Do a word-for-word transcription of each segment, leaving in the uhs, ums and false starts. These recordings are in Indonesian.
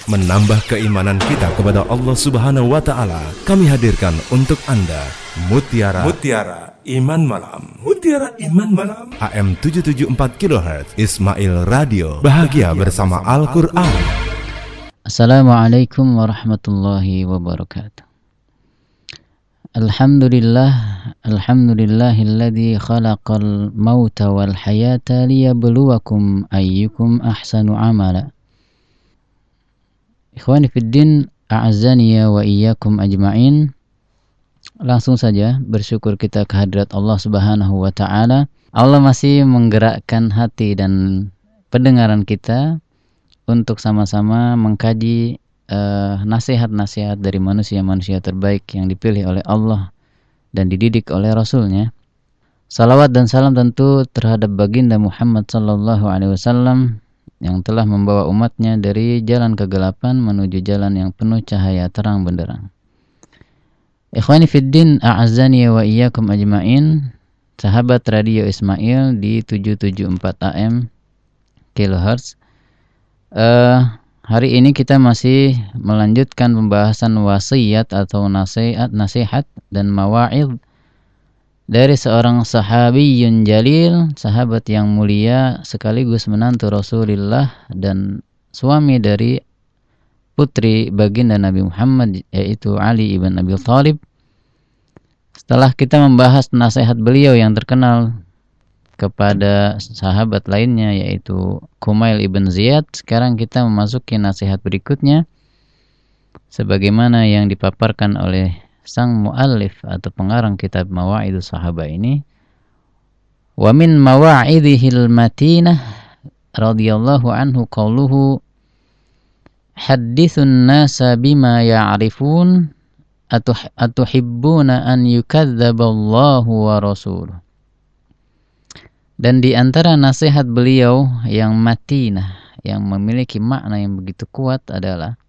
menambah keimanan kita kepada Allah Subhanahu wa taala. Kami hadirkan untuk Anda Mutiara Mutiara Iman Malam. Mutiara Iman Malam. A M tujuh tujuh empat kilohertz Ismail Radio. Bahagia, Bahagia bersama, bersama Al-Qur'an. Assalamualaikum warahmatullahi wabarakatuh. Alhamdulillah, alhamdulillahilladzi khalaqal mauta wal hayata liyabluwakum ayyukum ahsanu amala. Ikhwani fiddin, a'azzani wa iyyakum ajma'in. Langsung saja bersyukur kita kehadirat Allah Subhanahu wa taala. Allah masih menggerakkan hati dan pendengaran kita untuk sama-sama mengkaji uh, nasihat-nasihat dari manusia-manusia terbaik yang dipilih oleh Allah dan dididik oleh Rasulnya. Salawat dan salam tentu terhadap baginda Muhammad sallallahu alaihi wasallam yang telah membawa umatnya dari jalan kegelapan menuju jalan yang penuh cahaya terang benderang. Ikhwani fiddin, a'azzani wa iyyakum ajma'in. Sahabat Radio Ismail di tujuh tujuh empat A M kilohertz. Uh, hari ini kita masih melanjutkan pembahasan wasiat atau nasihat, nasihat dan mawa'id dari seorang sahabiyun jalil, sahabat yang mulia sekaligus menantu Rasulullah dan suami dari putri baginda Nabi Muhammad, yaitu Ali ibn Abi Thalib. Setelah kita membahas nasihat beliau yang terkenal kepada sahabat lainnya, yaitu Kumail ibn Ziyad, sekarang kita memasuki nasihat berikutnya sebagaimana yang dipaparkan oleh sang muallif atau pengarang kitab Mawa'idus Sahabah ini. Wa min mawa'idihil matinah radhiyallahu anhu qauluhu haddithun nasa bima ya'rifun atuh, atuhibbuna an yukadzdzaballahu wa rasuluh. Dan di antara nasihat beliau yang matinah, yang memiliki makna yang begitu kuat adalah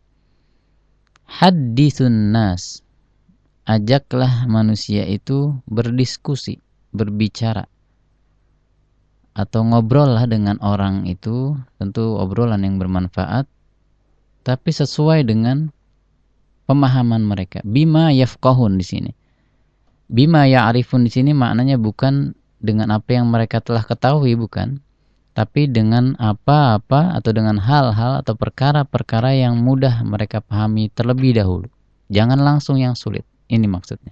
haddithun nas, ajaklah manusia itu berdiskusi, berbicara, atau ngobrollah dengan orang itu, tentu obrolan yang bermanfaat, tapi sesuai dengan pemahaman mereka. Bima yafqahun di sini. Bima ya'rifun di sini maknanya bukan dengan apa yang mereka telah ketahui, bukan, tapi dengan apa-apa atau dengan hal-hal atau perkara-perkara yang mudah mereka pahami terlebih dahulu. Jangan langsung yang sulit. Ini maksudnya.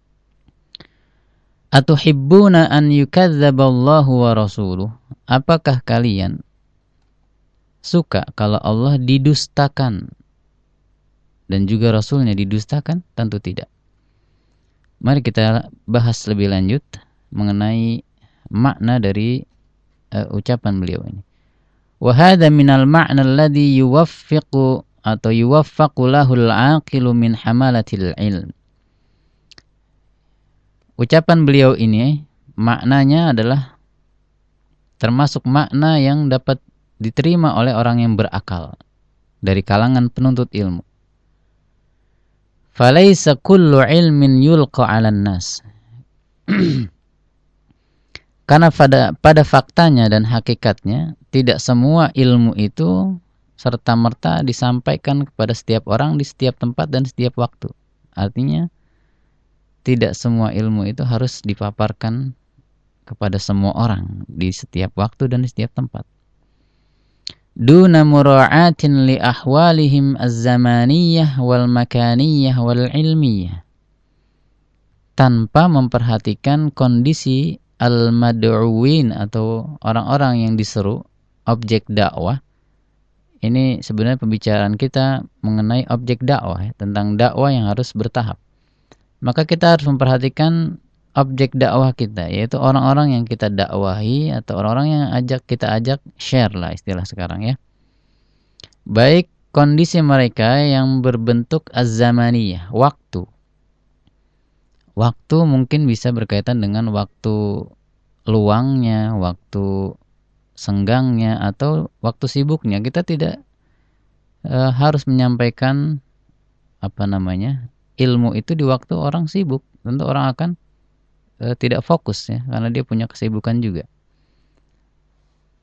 Atuhibbuna an yukadzdzaballahu wa rasuluh. Apakah kalian suka kalau Allah didustakan dan juga Rasulnya didustakan? Tentu tidak. Mari kita bahas lebih lanjut mengenai makna dari uh, ucapan beliau ini. Wa hadza minal ma'na alladhi yuwaffiqu atau yuwaffaqu lahul 'aqilu min hamalatil ilm. Ucapan beliau ini maknanya adalah termasuk makna yang dapat diterima oleh orang yang berakal dari kalangan penuntut ilmu. Falaisa kullu ilmin yulqa 'alan nas. Karena pada pada faktanya dan hakikatnya tidak semua ilmu itu serta-merta disampaikan kepada setiap orang di setiap tempat dan setiap waktu. Artinya tidak semua ilmu itu harus dipaparkan kepada semua orang di setiap waktu dan di setiap tempat. Duna mura'atin li ahwalihim az-zamaniyah wal makaniyah wal ilmiyah. Tanpa memperhatikan kondisi al-mad'uwin atau orang-orang yang diseru, objek dakwah. Ini sebenarnya pembicaraan kita mengenai objek dakwah, ya, tentang dakwah yang harus bertahap. Maka kita harus memperhatikan objek dakwah kita, yaitu orang-orang yang kita dakwahi atau orang-orang yang ajak kita ajak share lah istilah sekarang, ya. Baik kondisi mereka yang berbentuk az-zamaniyah, waktu. Waktu mungkin bisa berkaitan dengan waktu luangnya, waktu senggangnya, atau waktu sibuknya. Kita tidak e, harus menyampaikan apa namanya ilmu itu di waktu orang sibuk. Tentu orang akan e, tidak fokus, ya, karena dia punya kesibukan juga.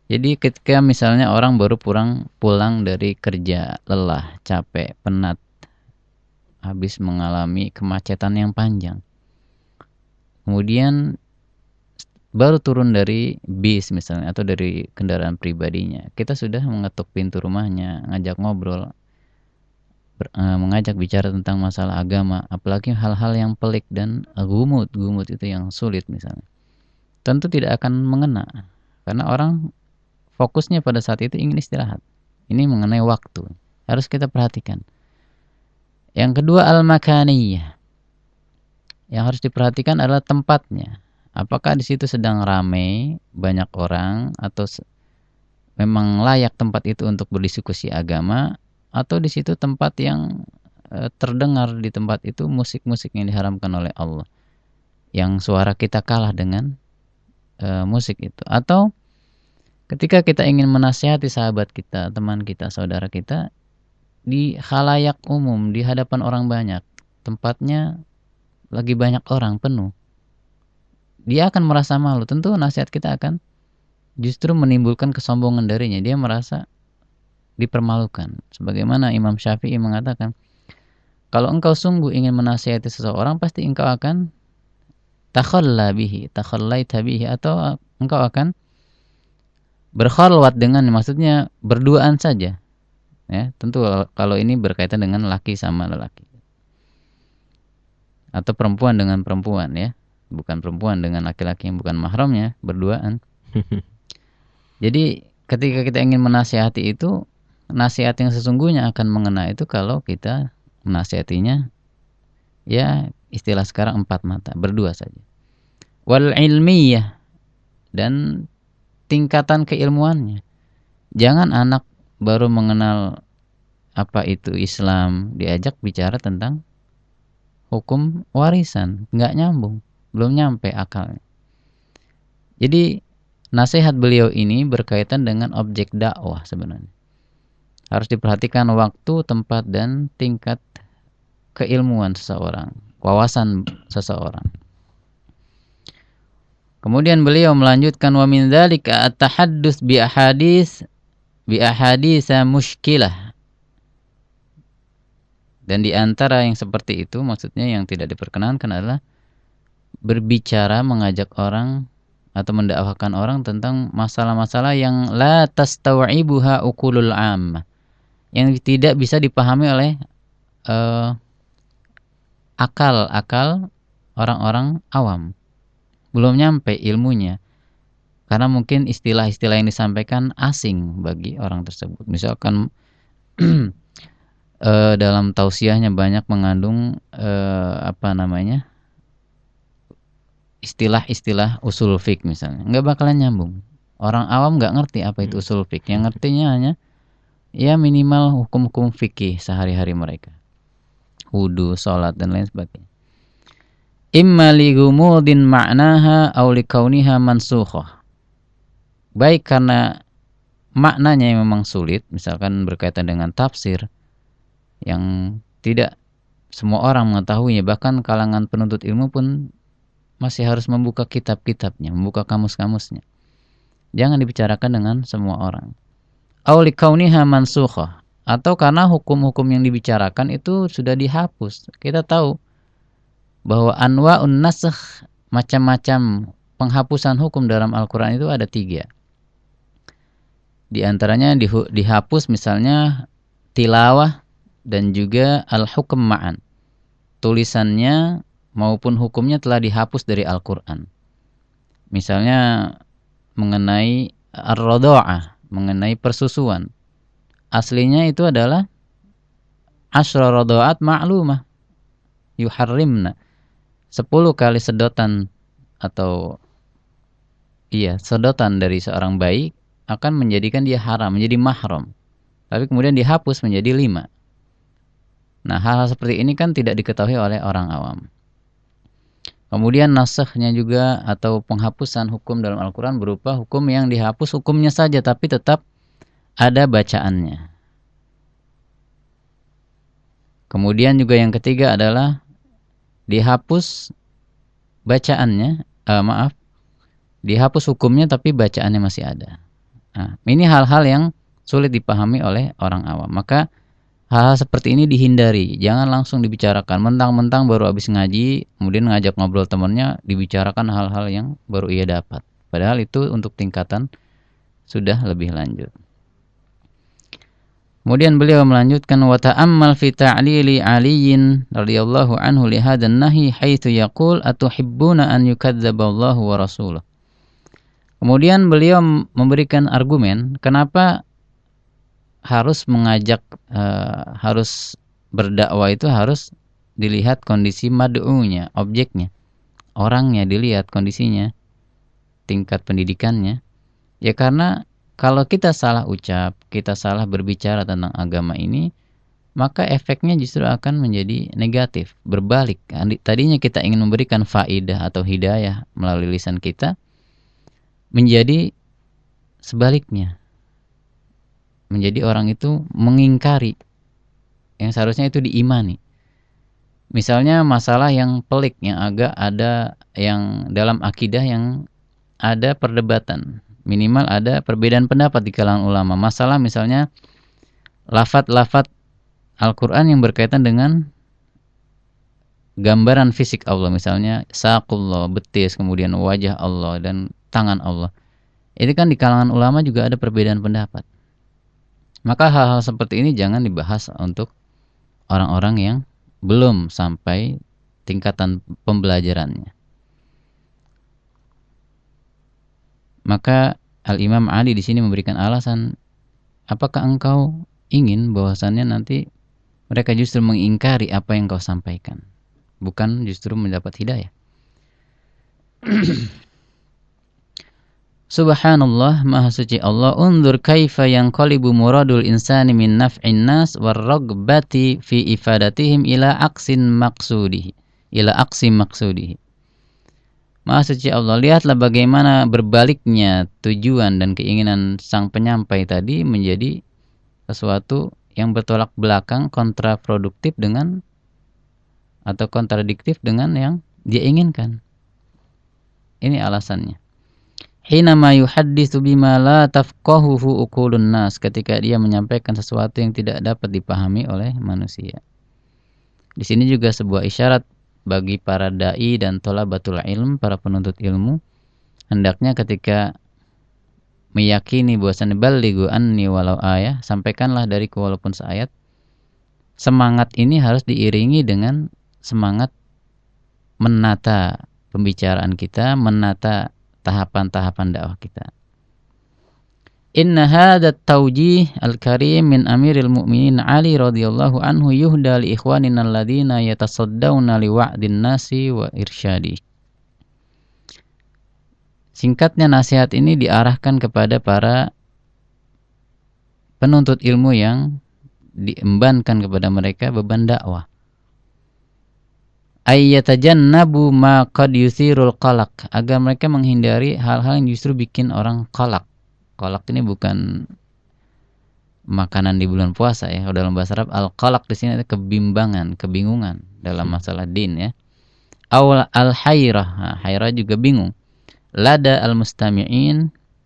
Jadi ketika misalnya orang baru pulang pulang dari kerja, lelah, capek, penat, habis mengalami kemacetan yang panjang. Kemudian baru turun dari bis misalnya atau dari kendaraan pribadinya. Kita sudah mengetuk pintu rumahnya, ngajak ngobrol, ber, uh, mengajak bicara tentang masalah agama, apalagi hal-hal yang pelik dan uh, gumut, gumut itu yang sulit misalnya. Tentu tidak akan mengena karena orang fokusnya pada saat itu ingin istirahat. Ini mengenai waktu. Harus kita perhatikan. Yang kedua, al-makaniyah. Yang harus diperhatikan adalah tempatnya. Apakah di situ sedang ramai, banyak orang, atau memang layak tempat itu untuk berdiskusi agama, atau di situ tempat yang e, terdengar di tempat itu musik-musik yang diharamkan oleh Allah. Yang suara kita kalah dengan e, musik itu. Atau ketika kita ingin menasihati sahabat kita, teman kita, saudara kita, di khalayak umum, di hadapan orang banyak, tempatnya lagi banyak orang, penuh, dia akan merasa malu. Tentu nasihat kita akan justru menimbulkan kesombongan darinya. Dia merasa dipermalukan. Sebagaimana Imam Syafi'i mengatakan, kalau engkau sungguh ingin menasihati seseorang, pasti engkau akan takhalla bihi, takhallaita bihi, atau engkau akan berkhalwat dengan, maksudnya berduaan saja. Ya, tentu kalau ini berkaitan dengan laki sama lelaki. Atau perempuan dengan perempuan, ya. Bukan perempuan dengan laki-laki yang bukan mahramnya, berduaan. Jadi ketika kita ingin menasihati itu, nasihat yang sesungguhnya akan mengena itu kalau kita menasihatinya, ya istilah sekarang empat mata, berdua saja. Wal ilmiyah, dan tingkatan keilmuannya. Jangan anak baru mengenal apa itu Islam diajak bicara tentang hukum warisan, nggak nyambung, belum nyampe akalnya. Jadi nasihat beliau ini berkaitan dengan objek dakwah sebenarnya. Harus diperhatikan waktu, tempat, dan tingkat keilmuan seseorang, wawasan seseorang. Kemudian beliau melanjutkan, wa min dzalika at-tahaddus bi ahadits bi ahaditsa mushkilah. Dan di antara yang seperti itu, maksudnya yang tidak diperkenankan adalah berbicara, mengajak orang atau mendakwahkan orang tentang masalah-masalah yang la tastawibuha uqulul ammah, yang tidak bisa dipahami oleh uh, akal-akal orang-orang awam. Belum nyampe ilmunya. Karena mungkin istilah-istilah yang disampaikan asing bagi orang tersebut. Misalkan uh, dalam tausiahnya banyak mengandung uh, apa namanya? istilah-istilah usul fiqh misalnya. Enggak bakalan nyambung. Orang awam enggak ngerti apa itu usul fiqh. Yang ngertinya hanya ya minimal hukum-hukum fikih sehari-hari mereka. Wudu, salat, dan lain sebagainya. Imma li gumudin ma'naha aw li kauniha mansukhah. Baik karena maknanya yang memang sulit, misalkan berkaitan dengan tafsir yang tidak semua orang mengetahuinya, bahkan kalangan penuntut ilmu pun masih harus membuka kitab-kitabnya, membuka kamus-kamusnya. Jangan dibicarakan dengan semua orang. Aw li kauniha mansukhah, atau karena hukum-hukum yang dibicarakan itu sudah dihapus. Kita tahu bahwa anwa'un nasakh, macam-macam penghapusan hukum dalam Al-Quran itu ada tiga. Di antaranya dihapus misalnya tilawah dan juga al-hukm ma'an. Tulisannya maupun hukumnya telah dihapus dari Al-Quran. Misalnya mengenai ar-radha'ah, mengenai persusuan. Aslinya itu adalah asyra radha'at ma'lumah yuharrimna. Sepuluh kali sedotan atau iya, sedotan dari seorang bayi akan menjadikan dia haram, menjadi mahram. Tapi kemudian dihapus menjadi lima. Nah, hal-hal seperti ini kan tidak diketahui oleh orang awam. Kemudian nasakhnya juga atau penghapusan hukum dalam Al-Quran berupa hukum yang dihapus hukumnya saja tapi tetap ada bacaannya. Kemudian juga yang ketiga adalah dihapus bacaannya, uh, maaf, dihapus hukumnya tapi bacaannya masih ada. Nah, ini hal-hal yang sulit dipahami oleh orang awam. Maka hal-hal seperti ini dihindari. Jangan langsung dibicarakan. Mentang-mentang baru habis ngaji, kemudian ngajak ngobrol temannya, dibicarakan hal-hal yang baru ia dapat. Padahal itu untuk tingkatan sudah lebih lanjut. Kemudian beliau melanjutkan wa ta'ammal fi ta'lili Aliyin radhiyallahu anhu li hadan nahi haitsu yaqul atuhibbuna an yukadzdzaballahu wa rasuluh. Kemudian beliau memberikan argumen kenapa harus mengajak uh, harus berdakwah itu harus dilihat kondisi mad'unya, objeknya. Orangnya dilihat kondisinya, tingkat pendidikannya. Ya karena kalau kita salah ucap, kita salah berbicara tentang agama ini, maka efeknya justru akan menjadi negatif, berbalik. Tadinya kita ingin memberikan faidah atau hidayah melalui lisan kita, menjadi sebaliknya. Menjadi orang itu mengingkari yang seharusnya itu diimani. Misalnya masalah yang pelik, yang agak ada, yang dalam akidah yang ada perdebatan. Minimal ada perbedaan pendapat di kalangan ulama. Masalah misalnya lafaz-lafaz Al-Quran yang berkaitan dengan gambaran fisik Allah. Misalnya saqullah, betis, kemudian wajah Allah dan tangan Allah. Ini kan di kalangan ulama juga ada perbedaan pendapat. Maka hal-hal seperti ini jangan dibahas untuk orang-orang yang belum sampai tingkatan pembelajarannya. Maka Al-Imam Ali di sini memberikan alasan, apakah engkau ingin bahwasannya nanti mereka justru mengingkari apa yang kau sampaikan, bukan justru mendapat hidayah. Subhanallah, maha suci Allah. Undur kaifa yanqalibu muradul insani min naf'in nas warragbati fi ifadatihim ila aqsin maqsudihi ila aqsi maqsudihi. Maha suci Allah, lihatlah bagaimana berbaliknya tujuan dan keinginan sang penyampai tadi menjadi sesuatu yang bertolak belakang, kontraproduktif dengan atau kontradiktif dengan yang dia inginkan. Ini alasannya. Hina ma yuhadditsu bima la tafqahuhu uqulun nas, ketika dia menyampaikan sesuatu yang tidak dapat dipahami oleh manusia. Di sini juga sebuah isyarat bagi para dai dan thalabatul ilm, para penuntut ilmu, hendaknya ketika meyakini bahwasannya balighu anni walau ayah, sampaikanlah dariku walaupun seayat. Semangat ini harus diiringi dengan semangat menata pembicaraan kita, menata tahapan-tahapan dakwah kita. Inna hadha at-tawjih al-karim min amiril mu'minin Ali radhiyallahu anhu yuhda li ikhwanina alladhina yatasaddawna li wa'din nasi wa irsyadi. Singkatnya, nasihat ini diarahkan kepada para penuntut ilmu yang diembankan kepada mereka beban dakwah. Ayyatajannabu ma qad yusirul qalaq, agar mereka menghindari hal-hal yang justru bikin orang qalaq. Qalaq ini bukan makanan di bulan puasa ya. Dalam bahasa Arab al-qalaq di sini ada kebimbangan, kebingungan dalam masalah din ya. Aw al-hayrah, nah, hayrah juga bingung. Lada al-mustami'in,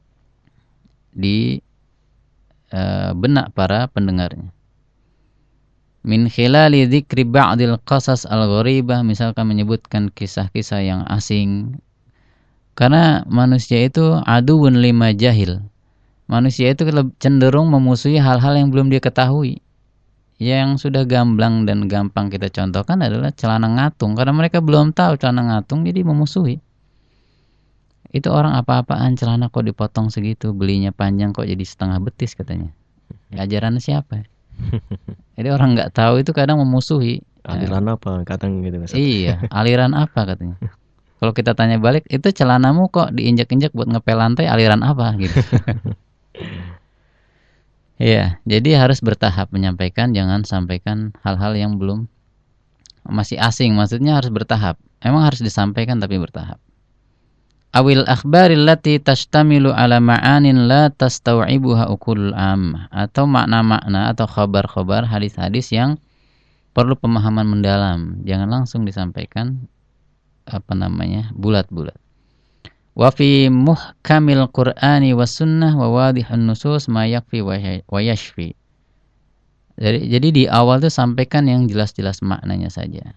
di uh, benak para pendengarnya. Min khilali dzikri ba'dil qasas al-gharibah, misalkan menyebutkan kisah-kisah yang asing. Karena manusia itu aduun lima jahil. Manusia itu cenderung memusuhi hal-hal yang belum dia ketahui. Yang sudah gamblang dan gampang kita contohkan adalah celana ngatung. Karena mereka belum tahu celana ngatung, jadi memusuhi. Itu orang apa-apaan, celana kok dipotong segitu, belinya panjang kok jadi setengah betis katanya. Ajaran siapa? Jadi orang nggak tahu itu kadang memusuhi. Aliran apa kadang gitu. Iya, aliran apa katanya. Kalau kita tanya balik, itu celanamu kok diinjak-injak buat ngepel lantai, aliran apa gitu. Iya, jadi harus bertahap menyampaikan, jangan sampaikan hal-hal yang belum masih asing. Maksudnya harus bertahap. Emang harus disampaikan tapi bertahap. Awil akhbaril lati tashtamilu ala ma'anin la tastau'ibuha uqulul ammah, atau makna-makna atau khabar-khabar, hadis-hadis yang perlu pemahaman mendalam, jangan langsung disampaikan apa namanya bulat-bulat. Wa fi muhkamil Qur'ani was sunnah wa wadihun nusus ma yakfi wa yashfi. Jadi, jadi di awal tuh sampaikan yang jelas-jelas maknanya saja.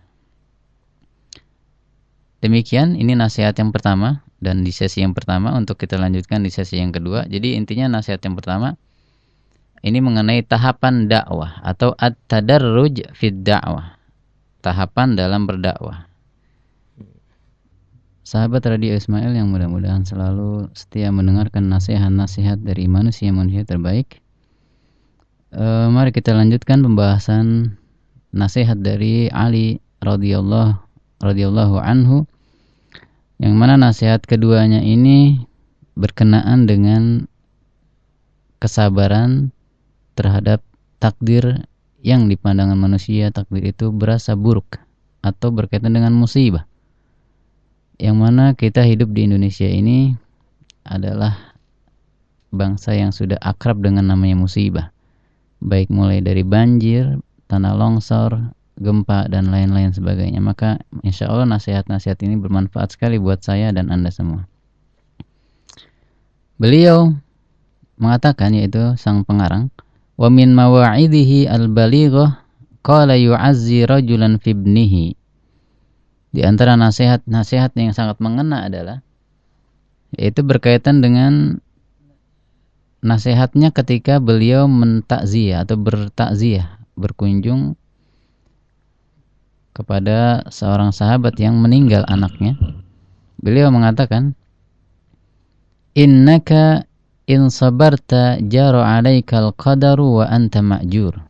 Demikian, ini nasihat yang pertama, dan di sesi yang pertama untuk kita lanjutkan di sesi yang kedua. Jadi intinya nasihat yang pertama ini mengenai tahapan dakwah atau at-tadarruj fid dakwah. Tahapan dalam berdakwah. Sahabat Radio Ismail yang mudah-mudahan selalu setia mendengarkan nasihat-nasihat dari manusia-manusia terbaik. E, mari kita lanjutkan pembahasan nasihat dari Ali radhiyallahu radhiyallahu anhu, yang mana nasihat keduanya ini berkenaan dengan kesabaran terhadap takdir yang di pandangan manusia takdir itu berasa buruk atau berkaitan dengan musibah. Yang mana kita hidup di Indonesia ini adalah bangsa yang sudah akrab dengan namanya musibah. Baik mulai dari banjir, tanah longsor, gempa, dan lain-lain sebagainya. Maka insya Allah nasihat-nasihat ini bermanfaat sekali buat saya dan Anda semua. Beliau mengatakan, yaitu sang pengarang, wa min mawa'idihi al-balighah qala yu'azzi rajulan fi ibnihi. Di antara nasihat-nasihat yang sangat mengena adalah yaitu berkaitan dengan nasihatnya ketika beliau mentakziah atau bertakziah, berkunjung kepada seorang sahabat yang meninggal anaknya. Beliau mengatakan, innaka in sabarta jaru alaikal qadaru wa anta ma'jur.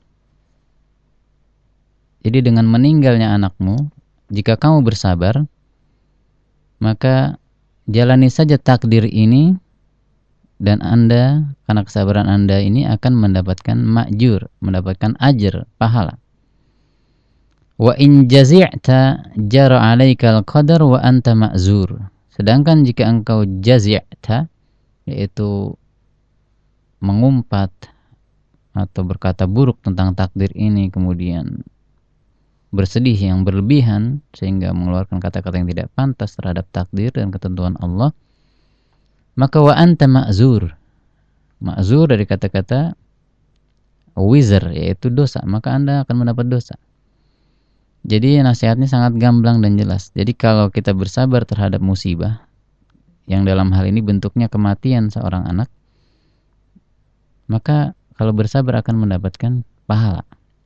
Jadi dengan meninggalnya anakmu, jika kamu bersabar, maka jalani saja takdir ini, dan Anda, karena kesabaran Anda ini akan mendapatkan ma'jur, mendapatkan ajar, pahala. Wa in jazi'ta jara 'alaikal qadar wa anta ma'zur. Sedangkan jika engkau jazi'ta, yaitu mengumpat atau berkata buruk tentang takdir ini, kemudian bersedih yang berlebihan sehingga mengeluarkan kata-kata yang tidak pantas terhadap takdir dan ketentuan Allah, maka wa anta ma'zur. Ma'zur dari kata-kata wizr, yaitu dosa, maka Anda akan mendapat dosa. Jadi nasihatnya sangat gamblang dan jelas. Jadi kalau kita bersabar terhadap musibah, yang dalam hal ini bentuknya kematian seorang anak, maka kalau bersabar akan mendapatkan pahala.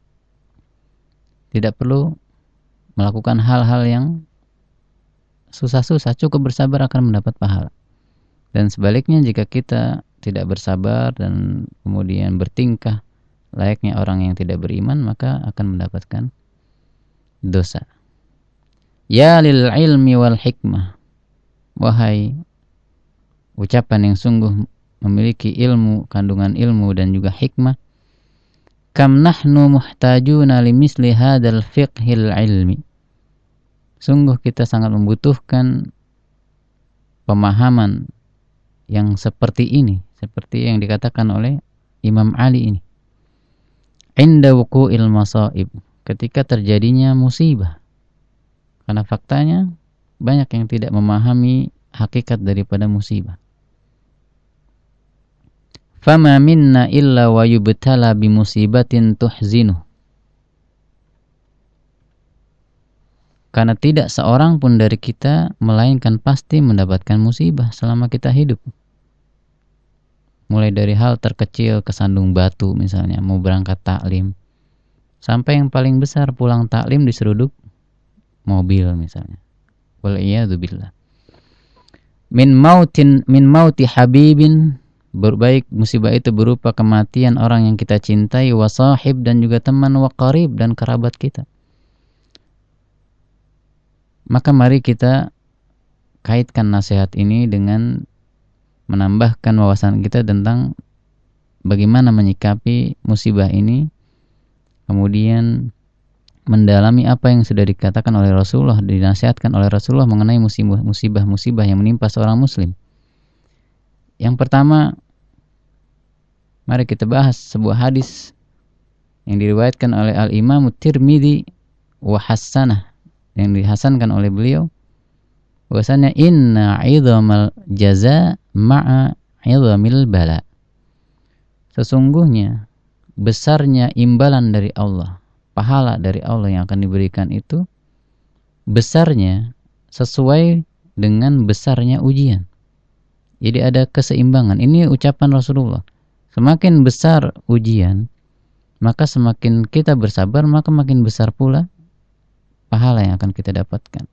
Tidak perlu melakukan hal-hal yang susah-susah, cukup bersabar akan mendapat pahala. Dan sebaliknya jika kita tidak bersabar dan kemudian bertingkah layaknya orang yang tidak beriman, maka akan mendapatkan dosa. Ya lil ilmi wal hikmah. Wahai ucapan yang sungguh memiliki ilmu, kandungan ilmu dan juga hikmah. Kam nahnu muhtajuna limisli hadzal fiqhil ilmi. Sungguh kita sangat membutuhkan pemahaman yang seperti ini, seperti yang dikatakan oleh Imam Ali ini. Inda wuqu'il masaib, ketika terjadinya musibah. Karena faktanya banyak yang tidak memahami hakikat daripada musibah. Fama minna illa wa yubtala bimusibatin tuhzinuh. Karena tidak seorang pun dari kita melainkan pasti mendapatkan musibah selama kita hidup. Mulai dari hal terkecil, kesandung batu misalnya, mau berangkat taklim, sampai yang paling besar pulang taklim diseruduk mobil misalnya. Wal iyadu billah. Min mautin min mauti habibin, baik musibah itu berupa kematian orang yang kita cintai, wa sahib dan juga teman, wa qarib dan kerabat kita. Maka mari kita kaitkan nasihat ini dengan menambahkan wawasan kita tentang bagaimana menyikapi musibah ini, kemudian mendalami apa yang sudah dikatakan oleh Rasulullah, dinasihatkan oleh Rasulullah mengenai musibah-musibah yang menimpa seorang muslim. Yang pertama, mari kita bahas sebuah hadis yang diriwayatkan oleh Al-Imam Tirmidzi wa hasanah, yang dihasankan oleh beliau, bahwasanya inna 'idhamal jaza ma'a 'idhamil bala. Sesungguhnya besarnya imbalan dari Allah, pahala dari Allah yang akan diberikan itu besarnya sesuai dengan besarnya ujian. Jadi ada keseimbangan. Ini ucapan Rasulullah. Semakin besar ujian, maka semakin kita bersabar, maka makin besar pula pahala yang akan kita dapatkan.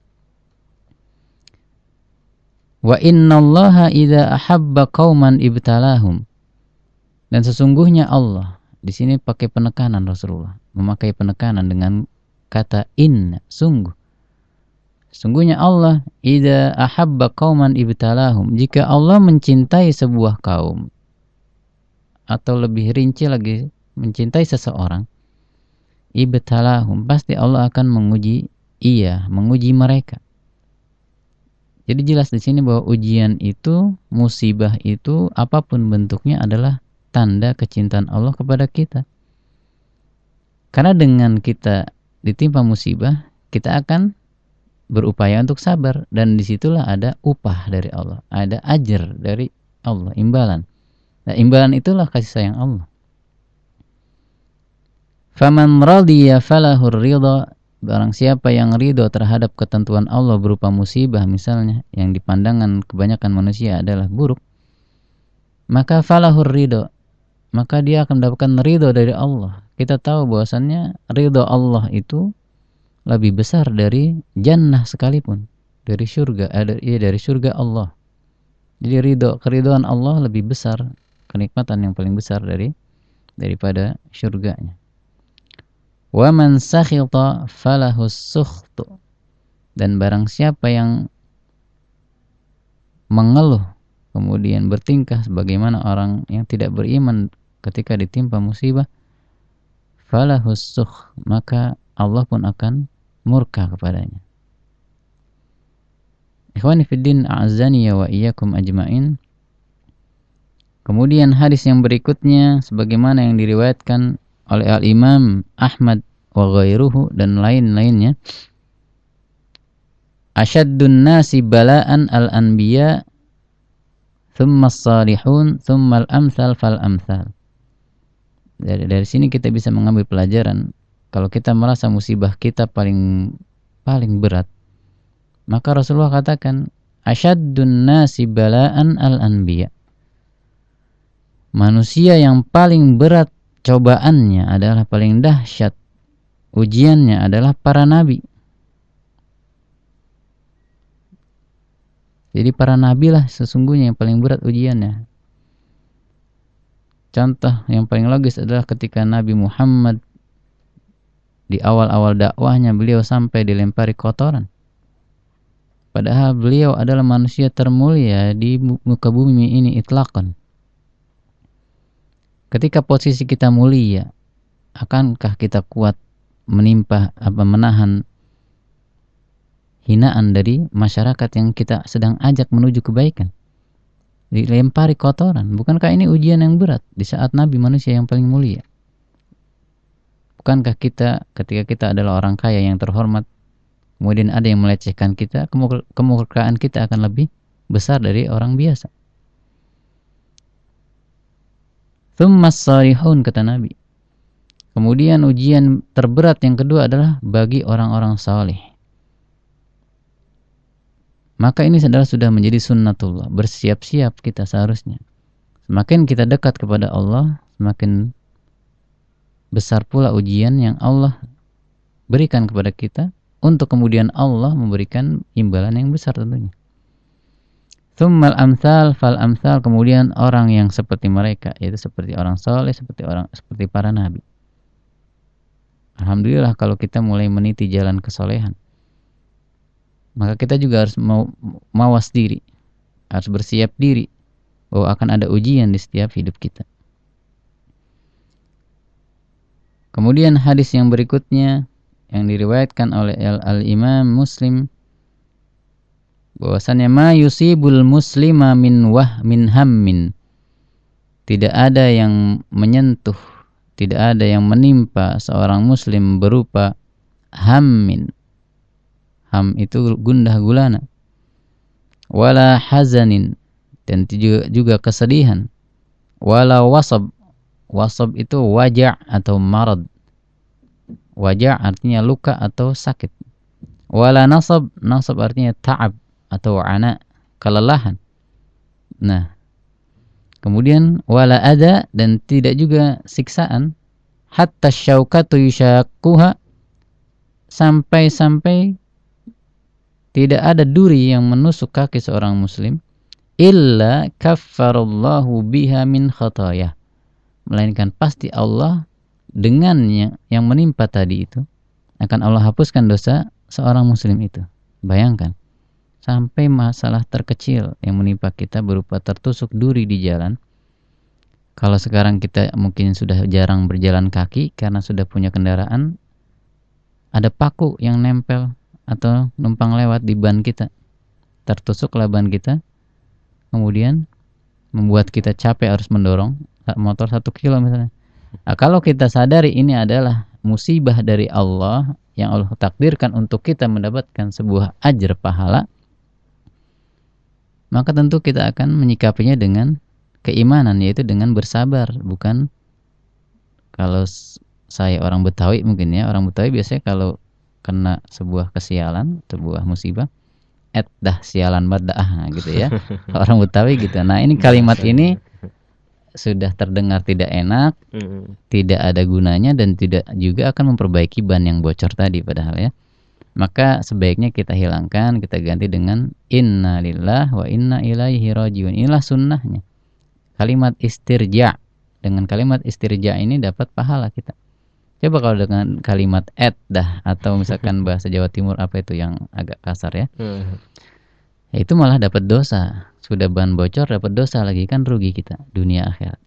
Wa innallaha idza ahabba qauman ibtalahum. Dan sesungguhnya Allah, di sini pakai penekanan Rasulullah, memakai penekanan dengan kata inna, sungguh. Sungguhnya Allah idza ahabba qauman ibtalahum. Jika Allah mencintai sebuah kaum, atau lebih rinci lagi mencintai seseorang, ibtalahum, pasti Allah akan menguji ia, menguji mereka. Jadi jelas di sini bahwa ujian itu, musibah itu, apapun bentuknya adalah tanda kecintaan Allah kepada kita. Karena dengan kita ditimpa musibah, kita akan berupaya untuk sabar, dan disitulah ada upah dari Allah, ada ajar dari Allah, imbalan. Nah, imbalan itulah kasih sayang Allah. Faman radiya falahur ridha. Barang siapa yang ridho terhadap ketentuan Allah berupa musibah misalnya, yang dipandangkan kebanyakan manusia adalah buruk, maka falahur ridho, maka dia akan mendapatkan ridho dari Allah. Kita tahu bahwasannya ridho Allah itu lebih besar dari jannah sekalipun, dari surga, ada ya dari surga Allah. Jadi ridho, keridhaan Allah lebih besar, kenikmatan yang paling besar dari daripada surganya. Wa man sakhita falahus sukhtu. Dan barang siapa yang mengeluh kemudian bertingkah sebagaimana orang yang tidak beriman ketika ditimpa musibah, falahus sukh, maka Allah pun akan murka kepadanya. Ikhwani fiddin, a'azzani wa iyyakum ajma'in. Kemudian hadis yang berikutnya sebagaimana yang diriwayatkan oleh Al-Imam Ahmad wa ghairuhu dan lain-lainnya. Asyaddun nasi bala'an al-anbiya thumma as-salihun thumma al-amthal fal-amthal. Dari, dari sini kita bisa mengambil pelajaran, kalau kita merasa musibah kita paling paling berat, maka Rasulullah katakan asyaddun nasi bala'an al-anbiya. Manusia yang paling berat cobaannya adalah, paling dahsyat ujiannya adalah para nabi. Jadi para nabi lah sesungguhnya yang paling berat ujiannya. Contoh yang paling logis adalah ketika Nabi Muhammad di awal-awal dakwahnya, beliau sampai dilempari kotoran. Padahal beliau adalah manusia termulia di muka bumi ini itlaqan. Ketika posisi kita mulia, akankah kita kuat menimpa apa menahan hinaan dari masyarakat yang kita sedang ajak menuju kebaikan? Dilempari kotoran. Bukankah ini ujian yang berat di saat Nabi manusia yang paling mulia? Bukankah kita ketika kita adalah orang kaya yang terhormat, kemudian ada yang melecehkan kita, kemurkaan kita akan lebih besar dari orang biasa. Tsummas salihun, kata Nabi. Kemudian ujian terberat yang kedua adalah bagi orang-orang saleh. Maka ini adalah sudah menjadi sunnatullah. Bersiap-siap kita seharusnya. Semakin kita dekat kepada Allah, semakin besar pula ujian yang Allah berikan kepada kita, untuk kemudian Allah memberikan imbalan yang besar tentunya. Tsummal amsal fal amsal, kemudian orang yang seperti mereka, yaitu seperti orang saleh, seperti orang seperti para nabi. Alhamdulillah kalau kita mulai meniti jalan kesolehan, maka kita juga harus mau, mawas diri, harus bersiap diri bahwa akan ada ujian di setiap hidup kita. Kemudian hadis yang berikutnya yang diriwayatkan oleh Al-Imam Muslim, bahwasannya ma yusibul muslima min wah min hammin, tidak ada yang menyentuh, tidak ada yang menimpa seorang muslim berupa hammin. Ham itu gundah gulana. wala hazanin, dan juga, juga kesedihan, wala wasab. Wasab itu waja' atau marad. Waja' artinya luka atau sakit. Wala nasab, nasab artinya ta'ab atau ana, kelelahan. Nah, kemudian wala ada, dan tidak juga siksaan, hatta syaukatu yushakuha, sampai-sampai tidak ada duri yang menusuk kaki seorang muslim, illa kaffarallahu biha min khatayah, melainkan pasti Allah dengan yang, yang menimpa tadi itu akan Allah hapuskan dosa seorang muslim itu. Bayangkan, sampai masalah terkecil yang menimpa kita berupa tertusuk duri di jalan. Kalau sekarang kita mungkin sudah jarang berjalan kaki karena sudah punya kendaraan, ada paku yang nempel atau numpang lewat di ban kita, tertusuklah ban kita, kemudian membuat kita capek harus mendorong motor satu kilo misalnya. Nah, kalau kita sadari ini adalah musibah dari Allah yang Allah takdirkan untuk kita mendapatkan sebuah ajar pahala, maka tentu kita akan menyikapinya dengan keimanan, yaitu dengan bersabar. Bukan, kalau saya orang Betawi mungkin ya, orang Betawi biasanya kalau kena sebuah kesialan, sebuah musibah, et dah sialan badah gitu ya. Orang Betawi gitu. Nah, ini kalimat ini sudah terdengar tidak enak, mm. tidak ada gunanya, dan tidak juga akan memperbaiki ban yang bocor tadi padahal ya. Maka sebaiknya kita hilangkan, kita ganti dengan inna lillah wa inna ilaihi rajiun. Inilah sunnahnya. Kalimat istirja. Dengan kalimat istirja ini dapat pahala kita. Coba kalau dengan kalimat et dah, atau misalkan bahasa Jawa Timur apa itu yang agak kasar ya, ya itu malah dapat dosa. Sudah ban bocor dapat dosa lagi, kan rugi kita dunia akhirat.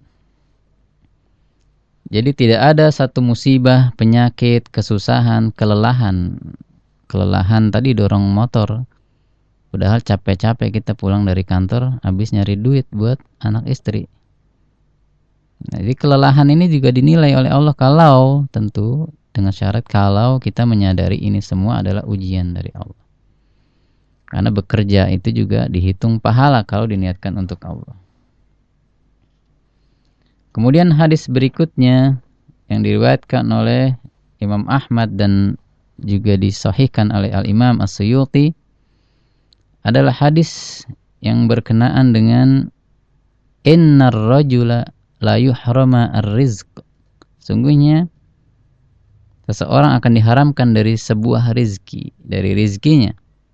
Jadi tidak ada satu musibah, penyakit, kesusahan, kelelahan. Kelelahan tadi dorong motor, padahal capek-capek kita pulang dari kantor habis nyari duit buat anak istri. Nah, jadi kelelahan ini juga dinilai oleh Allah, kalau tentu dengan syarat kalau kita menyadari ini semua adalah ujian dari Allah. Karena bekerja itu juga dihitung pahala kalau diniatkan untuk Allah. Kemudian hadis berikutnya yang diriwayatkan oleh Imam Ahmad dan juga disahihkan oleh Al-Imam As-Suyuti adalah hadis yang berkenaan dengan innar rajula la yuhrama ar-rizq. Sungguhnya seseorang akan diharamkan dari sebuah rizki, dari rizkinya.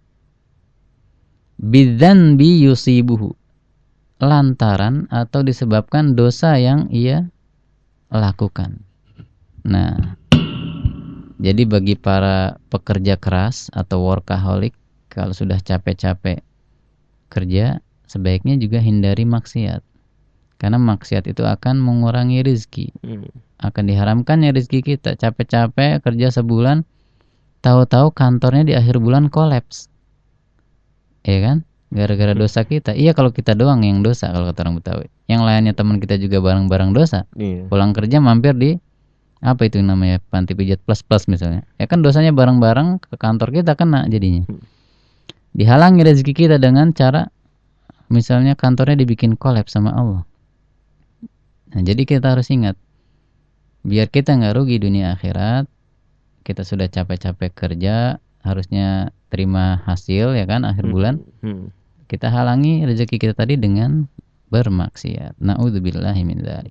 Bidzanbi yusibuhu, lantaran atau disebabkan dosa yang ia lakukan. Nah, jadi bagi para pekerja keras atau workaholic, kalau sudah capek-capek kerja, sebaiknya juga hindari maksiat. Karena maksiat itu akan mengurangi rezeki. Hmm. Akan diharamkannya rezeki kita. Capek-capek kerja sebulan, tahu-tahu kantornya di akhir bulan kolaps. Iya kan? Gara-gara dosa kita. Iya, kalau kita doang yang dosa, kalau kata orang Betawi. Yang lainnya teman kita juga bareng-bareng dosa. Yeah. Pulang kerja mampir di apa itu namanya, panti pijat plus-plus misalnya. Ya kan dosanya bareng-bareng ke kantor kita kena jadinya. Dihalangi rezeki kita dengan cara misalnya kantornya dibikin kolaps sama Allah. Nah, jadi kita harus ingat, biar kita nggak rugi dunia akhirat, kita sudah capek-capek kerja, harusnya terima hasil ya kan akhir bulan. Hmm. Kita halangi rezeki kita tadi dengan bermaksiat. Na'udzubillahi min dzalik.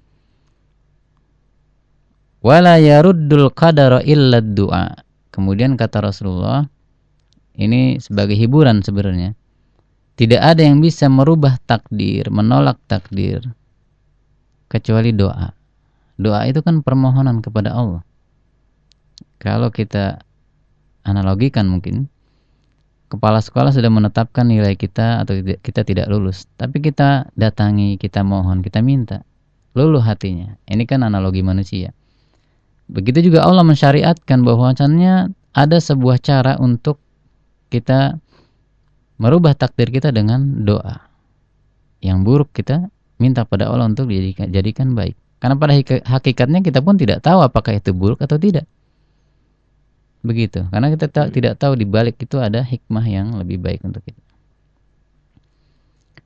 Wala yaruddul qadara illa du'a. Kemudian kata Rasulullah, ini sebagai hiburan sebenarnya, tidak ada yang bisa merubah takdir, menolak takdir, kecuali doa. Doa itu kan permohonan kepada Allah. Kalau kita analogikan mungkin, kepala sekolah sudah menetapkan nilai kita atau kita tidak lulus, tapi kita datangi, kita mohon, kita minta, luluh hatinya. Ini kan analogi manusia. Begitu juga Allah mensyariatkan bahwasannya ada sebuah cara untuk kita merubah takdir kita dengan doa. Yang buruk kita minta pada Allah untuk dijadikan, jadikan baik. Karena pada hakikatnya kita pun tidak tahu apakah itu buruk atau tidak. Begitu. Karena kita ta- tidak tahu di balik itu ada hikmah yang lebih baik untuk kita.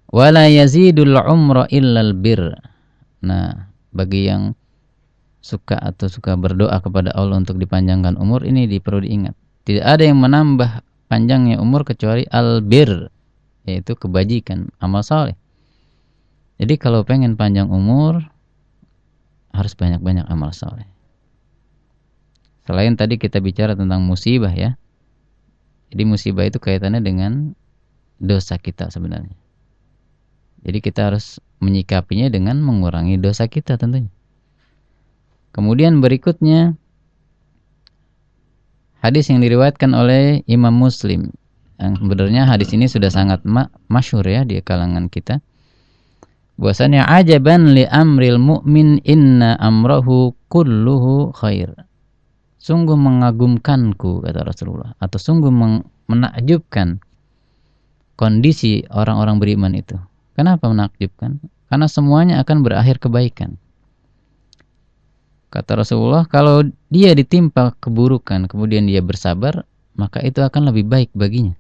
Wala yazidul umra illal bir. Nah, bagi yang suka atau suka berdoa kepada Allah untuk dipanjangkan umur, ini perlu diingat. Tidak ada yang menambah panjangnya umur kecuali albir, yaitu kebajikan, amal saleh. Jadi kalau pengen panjang umur, harus banyak-banyak amal saleh. Selain tadi kita bicara tentang musibah ya. Jadi musibah itu kaitannya dengan dosa kita sebenarnya. Jadi kita harus menyikapinya dengan mengurangi dosa kita tentunya. Kemudian berikutnya hadis yang diriwayatkan oleh Imam Muslim. Yang sebenarnya hadis ini sudah sangat ma- masyhur ya di kalangan kita. Bahwasanya ajaban li amril mu'min inna amrahu kulluhu khair. Sungguh mengagumkanku kata Rasulullah, atau sungguh menakjubkan kondisi orang-orang beriman itu. Kenapa menakjubkan? Karena semuanya akan berakhir kebaikan. Kata Rasulullah, kalau dia ditimpa keburukan kemudian dia bersabar, maka itu akan lebih baik baginya.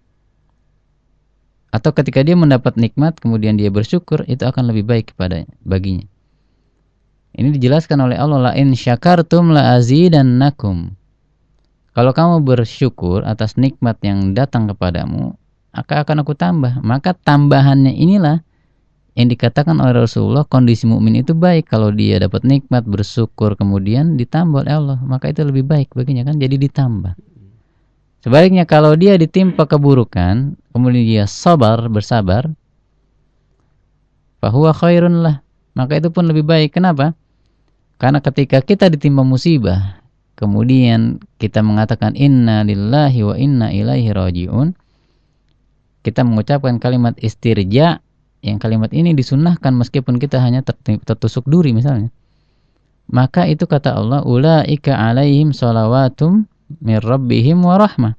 Atau ketika dia mendapat nikmat kemudian dia bersyukur, itu akan lebih baik kepada baginya. Ini dijelaskan oleh Allah, la in syakartum la azidannakum. Kalau kamu bersyukur atas nikmat yang datang kepadamu, maka akan aku tambah. Maka tambahannya inilah yang dikatakan oleh Rasulullah, kondisi mukmin itu baik kalau dia dapat nikmat, bersyukur kemudian ditambah oleh Allah, maka itu lebih baik baginya kan, jadi ditambah. Sebaliknya kalau dia ditimpa keburukan kemudian dia sabar, bersabar, fahuwa khairun lah, maka itu pun lebih baik. Kenapa? Karena ketika kita ditimpa musibah kemudian kita mengatakan inna lillahi wa inna ilaihi raji'un, kita mengucapkan kalimat istirja, yang kalimat ini disunnahkan meskipun kita hanya tertusuk duri misalnya. Maka itu kata Allah, ulaika alaihim shalawatum mir rabbihim wa rahmah.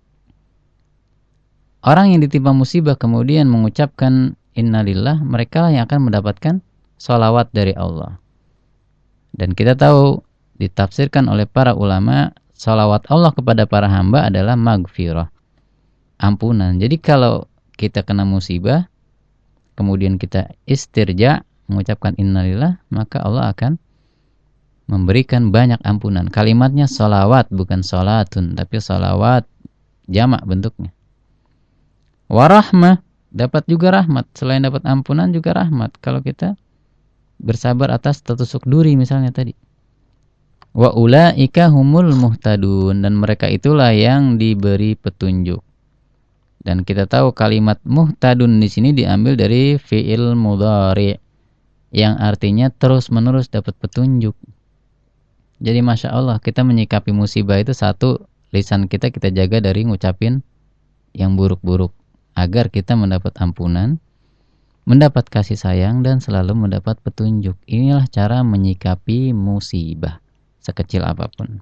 Orang yang ditimpa musibah kemudian mengucapkan innalillah, mereka lah yang akan mendapatkan salawat dari Allah. Dan kita tahu ditafsirkan oleh para ulama, salawat Allah kepada para hamba adalah maghfirah, ampunan. Jadi kalau kita kena musibah kemudian kita istirja, mengucapkan innalillah, maka Allah akan memberikan banyak ampunan. Kalimatnya salawat, bukan salatun, tapi salawat jamak bentuknya. Warahmah, dapat juga rahmat. Selain dapat ampunan juga rahmat kalau kita bersabar atas tertusuk duri misalnya tadi. Wa ulaika humul muhtadun, dan mereka itulah yang diberi petunjuk. Dan kita tahu kalimat muhtadun di sini diambil dari fi'il mudhari yang artinya terus-menerus dapat petunjuk. Jadi Masya Allah, kita menyikapi musibah itu satu, lisan kita kita jaga dari ngucapin yang buruk-buruk agar kita mendapat ampunan, mendapat kasih sayang, dan selalu mendapat petunjuk. Inilah cara menyikapi musibah sekecil apapun.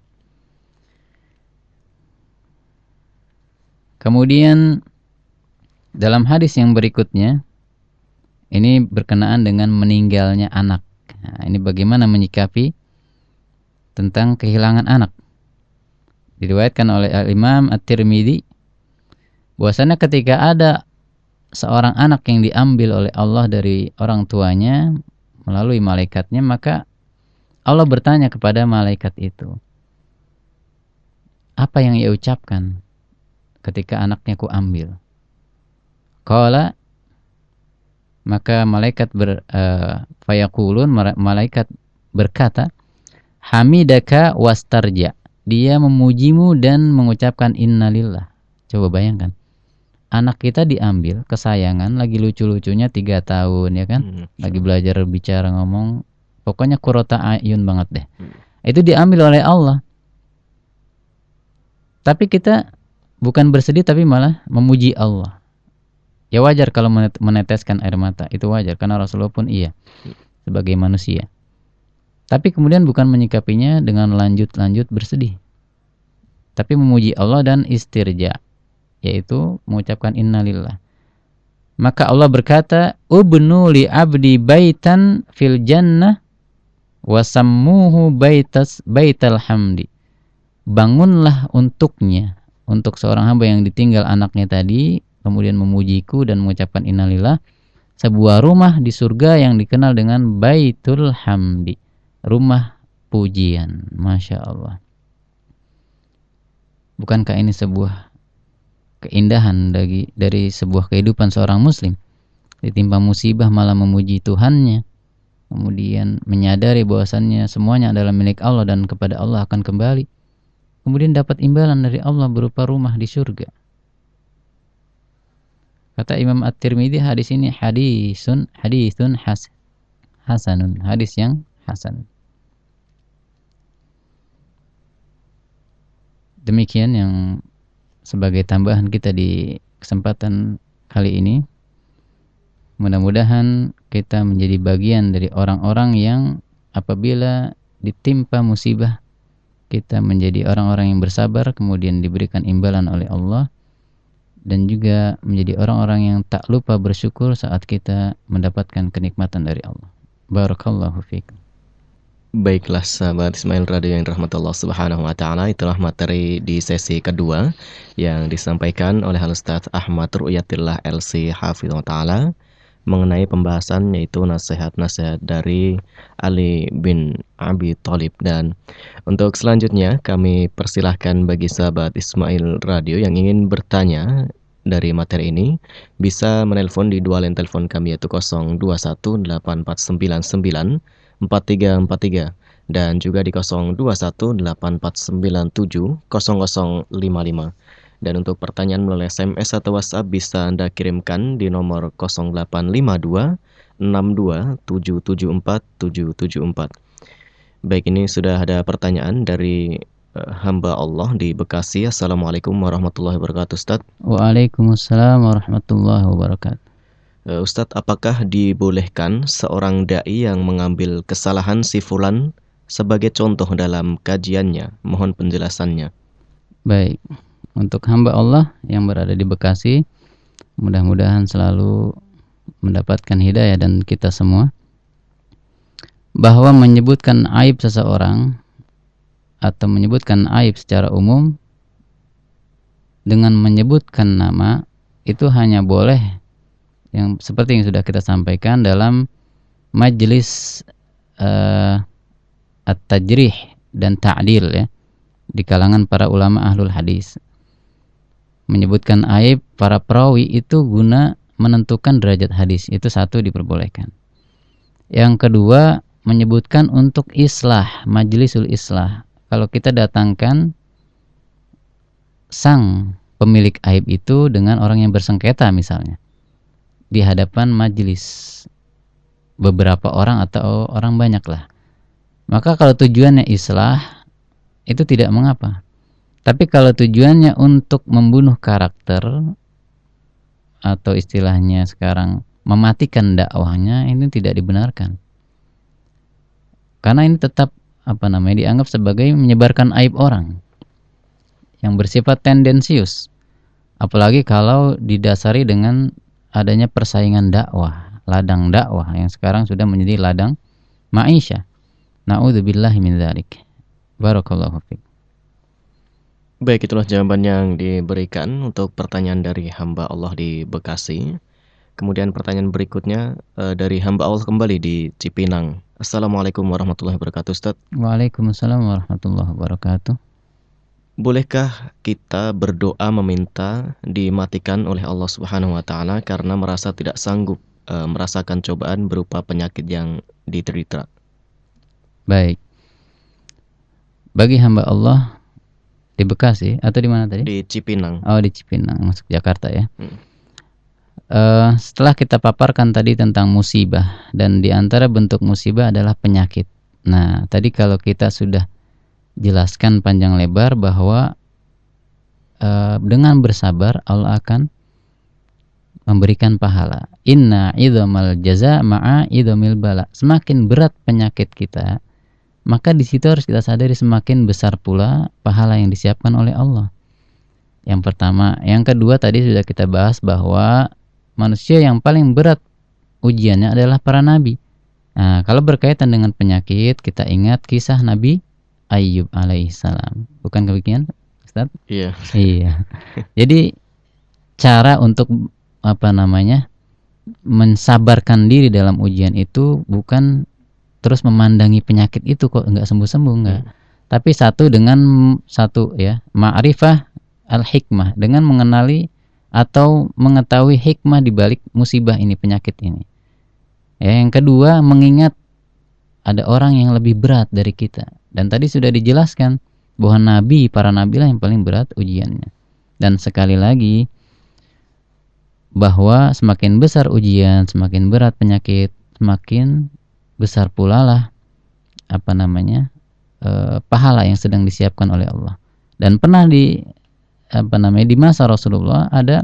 Kemudian dalam hadis yang berikutnya, ini berkenaan dengan meninggalnya anak. Nah, ini bagaimana menyikapi tentang kehilangan anak. Diriwayatkan oleh Al-Imam At-Tirmidzi bahwasanya ketika ada seorang anak yang diambil oleh Allah dari orang tuanya melalui malaikatnya, maka Allah bertanya kepada malaikat itu, apa yang ia ucapkan ketika anaknya ku ambil? Qala, maka malaikat ber uh, fayaqulun, malaikat berkata, hamidaka wastarja, dia memujimu dan mengucapkan innalillah. Coba bayangkan, anak kita diambil, kesayangan, lagi lucu-lucunya tiga tahun ya kan, hmm, lagi belajar bicara ngomong, pokoknya qurrata ayun banget deh. Hmm. Itu diambil oleh Allah. Tapi kita bukan bersedih tapi malah memuji Allah. Ya wajar kalau meneteskan air mata, itu wajar karena Rasulullah pun iya sebagai manusia. Tapi kemudian bukan menyikapinya dengan lanjut-lanjut bersedih, tapi memuji Allah dan istirja, yaitu mengucapkan innalillah. Maka Allah berkata, ubnu li abdi baitan fil jannah wasammuhu baitas baital hamdi. Bangunlah untuknya, untuk seorang hamba yang ditinggal anaknya tadi, kemudian memujiku dan mengucapkan innalillah, sebuah rumah di surga yang dikenal dengan Baitul Hamdi, rumah pujian. Masya Allah. Bukankah ini sebuah keindahan dari, dari sebuah kehidupan seorang muslim? Ditimpa musibah malah memuji Tuhannya, kemudian menyadari bahwasannya semuanya adalah milik Allah dan kepada Allah akan kembali, kemudian dapat imbalan dari Allah berupa rumah di surga. Kata Imam At-Tirmidzi, hadis ini hadisun hadisun has, hasanun, hadis yang hasan. Demikian yang sebagai tambahan kita di kesempatan kali ini. Mudah-mudahan kita menjadi bagian dari orang-orang yang apabila ditimpa musibah, kita menjadi orang-orang yang bersabar, kemudian diberikan imbalan oleh Allah, dan juga menjadi orang-orang yang tak lupa bersyukur saat kita mendapatkan kenikmatan dari Allah. Barakallahu fiikum. Baiklah sahabat Ismail Radio yang dirahmati Allah Subhanahu wa taala, itulah materi di sesi kedua yang disampaikan oleh Al-Ustaz Ahmad Ru'yatillah L C Hafizahullah taala mengenai pembahasan yaitu nasihat-nasihat dari Ali bin Abi Thalib. Dan untuk selanjutnya kami persilahkan bagi sahabat Ismail Radio yang ingin bertanya dari materi ini bisa menelpon di dua line telepon kami yaitu nol dua satu delapan empat sembilan sembilan empat tiga empat tiga dan juga di nol dua satu delapan empat sembilan tujuh nol nol lima lima. Dan untuk pertanyaan melalui S M S atau WhatsApp bisa Anda kirimkan di nomor nol delapan lima dua enam dua tujuh tujuh empat tujuh tujuh empat. Baik, ini sudah ada pertanyaan dari uh, hamba Allah di Bekasi. Assalamualaikum warahmatullahi wabarakatuh, Ustaz. Waalaikumsalam warahmatullahi wabarakatuh. Uh, Ustaz, apakah dibolehkan seorang dai yang mengambil kesalahan si fulan sebagai contoh dalam kajiannya? Mohon penjelasannya. Baik. Untuk hamba Allah yang berada di Bekasi, mudah-mudahan selalu mendapatkan hidayah dan kita semua, bahwa menyebutkan aib seseorang atau menyebutkan aib secara umum dengan menyebutkan nama itu hanya boleh yang seperti yang sudah kita sampaikan dalam majelis uh, at-tajrih dan ta'dil ya, di kalangan para ulama ahlul hadis. Menyebutkan aib para perawi itu guna menentukan derajat hadis, itu satu diperbolehkan. Yang kedua, menyebutkan untuk islah, majlisul islah. Kalau kita datangkan sang pemilik aib itu dengan orang yang bersengketa misalnya di hadapan majelis beberapa orang atau orang banyak lah, maka kalau tujuannya islah itu tidak mengapa. Tapi kalau tujuannya untuk membunuh karakter atau istilahnya sekarang mematikan dakwahnya, ini tidak dibenarkan. Karena ini tetap apa namanya dianggap sebagai menyebarkan aib orang yang bersifat tendensius. Apalagi kalau didasari dengan adanya persaingan dakwah, ladang dakwah yang sekarang sudah menjadi ladang ma'isyah. Na'udzubillahi min dzalik. Barakallahu fiik. Baik, itulah jawaban yang diberikan untuk pertanyaan dari hamba Allah di Bekasi. Kemudian pertanyaan berikutnya uh, dari hamba Allah kembali di Cipinang. Assalamualaikum warahmatullahi wabarakatuh, Ustaz. Waalaikumsalam warahmatullahi wabarakatuh. Bolehkah kita berdoa meminta dimatikan oleh Allah Subhanahu wa taala karena merasa tidak sanggup uh, merasakan cobaan berupa penyakit yang diderita? Baik. Bagi hamba Allah di Bekasi atau di mana tadi? Di Cipinang. Oh, di Cipinang, masuk Jakarta ya. Hmm. Uh, setelah kita paparkan tadi tentang musibah, dan di antara bentuk musibah adalah penyakit. Nah, tadi kalau kita sudah jelaskan panjang lebar bahwa uh, dengan bersabar Allah akan memberikan pahala. Inna idzamal jaza ma'a idzamil bala. Semakin berat penyakit kita, maka di situ harus kita sadari semakin besar pula pahala yang disiapkan oleh Allah. Yang pertama, yang kedua tadi sudah kita bahas bahwa manusia yang paling berat ujiannya adalah para nabi. Nah, kalau berkaitan dengan penyakit, kita ingat kisah Nabi Ayyub alaihissalam. Bukan demikian, Ustaz? Iya. Iya. Jadi cara untuk apa namanya mensabarkan diri dalam ujian itu bukan terus memandangi penyakit itu kok enggak sembuh-sembuh, enggak. Hmm. Tapi satu dengan satu ya, ma'rifah al-hikmah, dengan mengenali atau mengetahui hikmah di balik musibah ini, penyakit ini. Ya, yang kedua, mengingat ada orang yang lebih berat dari kita. Dan tadi sudah dijelaskan bahwa nabi, para nabi lah yang paling berat ujiannya. Dan sekali lagi, bahwa semakin besar ujian, semakin berat penyakit, semakin besar pula lah apa namanya e, pahala yang sedang disiapkan oleh Allah. Dan pernah di apa namanya di masa Rasulullah ada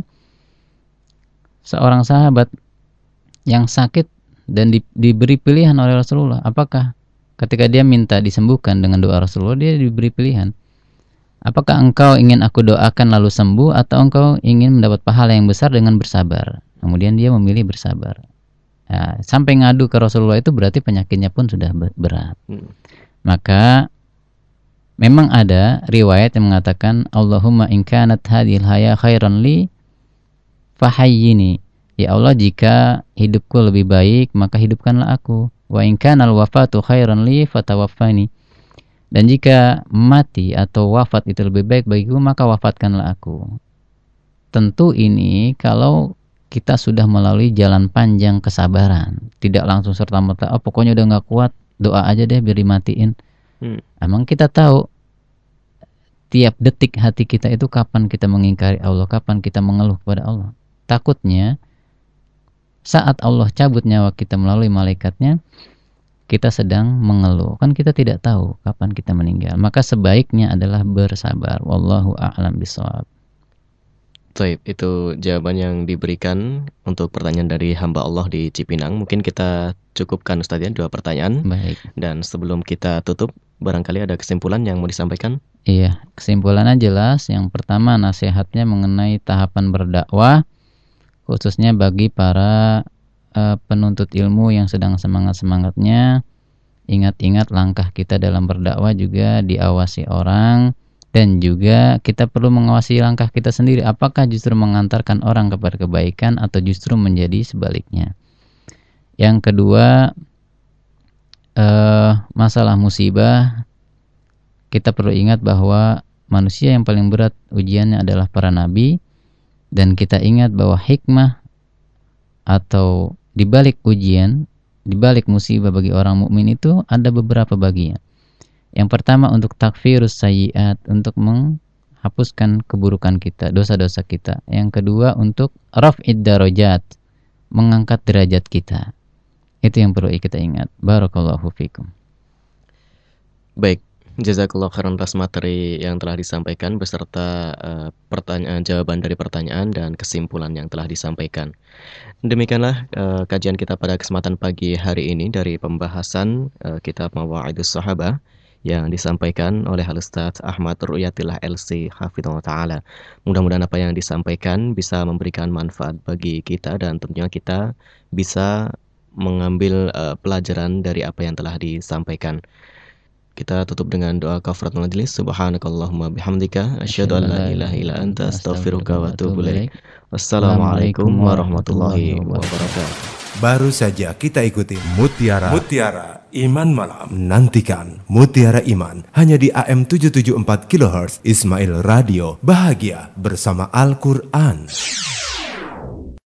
seorang sahabat yang sakit dan di, diberi pilihan oleh Rasulullah. Apakah ketika dia minta disembuhkan dengan doa Rasulullah, dia diberi pilihan. Apakah engkau ingin aku doakan lalu sembuh, atau engkau ingin mendapat pahala yang besar dengan bersabar? Kemudian dia memilih bersabar. Nah, sampai ngadu ke Rasulullah itu berarti penyakitnya pun sudah berat. Hmm. Maka memang ada riwayat yang mengatakan, Allahumma in kanat hadhil haya khairan li fahayyini. Ya Allah, jika hidupku lebih baik, maka hidupkanlah aku. Wa in kanal wafatu khairan li fatawaffani. Dan jika mati atau wafat itu lebih baik bagiku, maka wafatkanlah aku. Tentu ini kalau kita sudah melalui jalan panjang kesabaran. Tidak langsung serta-merta, oh pokoknya udah gak kuat, doa aja deh biar dimatiin. Hmm. Emang kita tahu tiap detik hati kita itu kapan kita mengingkari Allah, kapan kita mengeluh kepada Allah. Takutnya saat Allah cabut nyawa kita melalui malaikatnya, kita sedang mengeluh. Kan kita tidak tahu kapan kita meninggal. Maka sebaiknya adalah bersabar. Wallahu a'lam bishawab. Baik, itu jawaban yang diberikan untuk pertanyaan dari hamba Allah di Cipinang. Mungkin kita cukupkan Ustaz ya, dua pertanyaan. Baik. Dan sebelum kita tutup, barangkali ada kesimpulan yang mau disampaikan? Iya, kesimpulannya jelas. Yang pertama, nasihatnya mengenai tahapan berdakwah, khususnya bagi para uh, penuntut ilmu yang sedang semangat-semangatnya. Ingat-ingat langkah kita dalam berdakwah juga diawasi orang. Dan juga kita perlu mengawasi langkah kita sendiri. Apakah justru mengantarkan orang kepada kebaikan atau justru menjadi sebaliknya. Yang kedua, eh, masalah musibah. Kita perlu ingat bahwa manusia yang paling berat ujiannya adalah para nabi. Dan kita ingat bahwa hikmah atau dibalik ujian, dibalik musibah bagi orang mukmin itu ada beberapa bagian. Yang pertama untuk takfirus sayyiat, untuk menghapuskan keburukan kita, dosa-dosa kita. Yang kedua untuk raf'id darajat, mengangkat derajat kita. Itu yang perlu kita ingat. Barakallahu fikum. Baik, jazakallahu khairan atas materi yang telah disampaikan beserta uh, pertanyaan, jawaban dari pertanyaan dan kesimpulan yang telah disampaikan. Demikianlah uh, kajian kita pada kesempatan pagi hari ini dari pembahasan uh, kitab Mawa'idus Sahabah yang disampaikan oleh Al-Ustaz Ahmad Ru'yatillah L C Hafidhullah Ta'ala. Mudah-mudahan apa yang disampaikan bisa memberikan manfaat bagi kita dan tentunya kita bisa mengambil uh, pelajaran dari apa yang telah disampaikan. Kita tutup dengan doa kafaratul majlis. Subhanakallahumma bihamdika asyhadu an la ilaha illa anta astaghfiruka wa atubu ilaik. Wassalamualaikum warahmatullahi wabarakatuh. Baru saja kita ikuti Mutiara Mutiara Iman Malam. Nantikan Mutiara Iman hanya di A M tujuh tujuh empat kilohertz Ismail Radio. Bahagia bersama Al-Quran.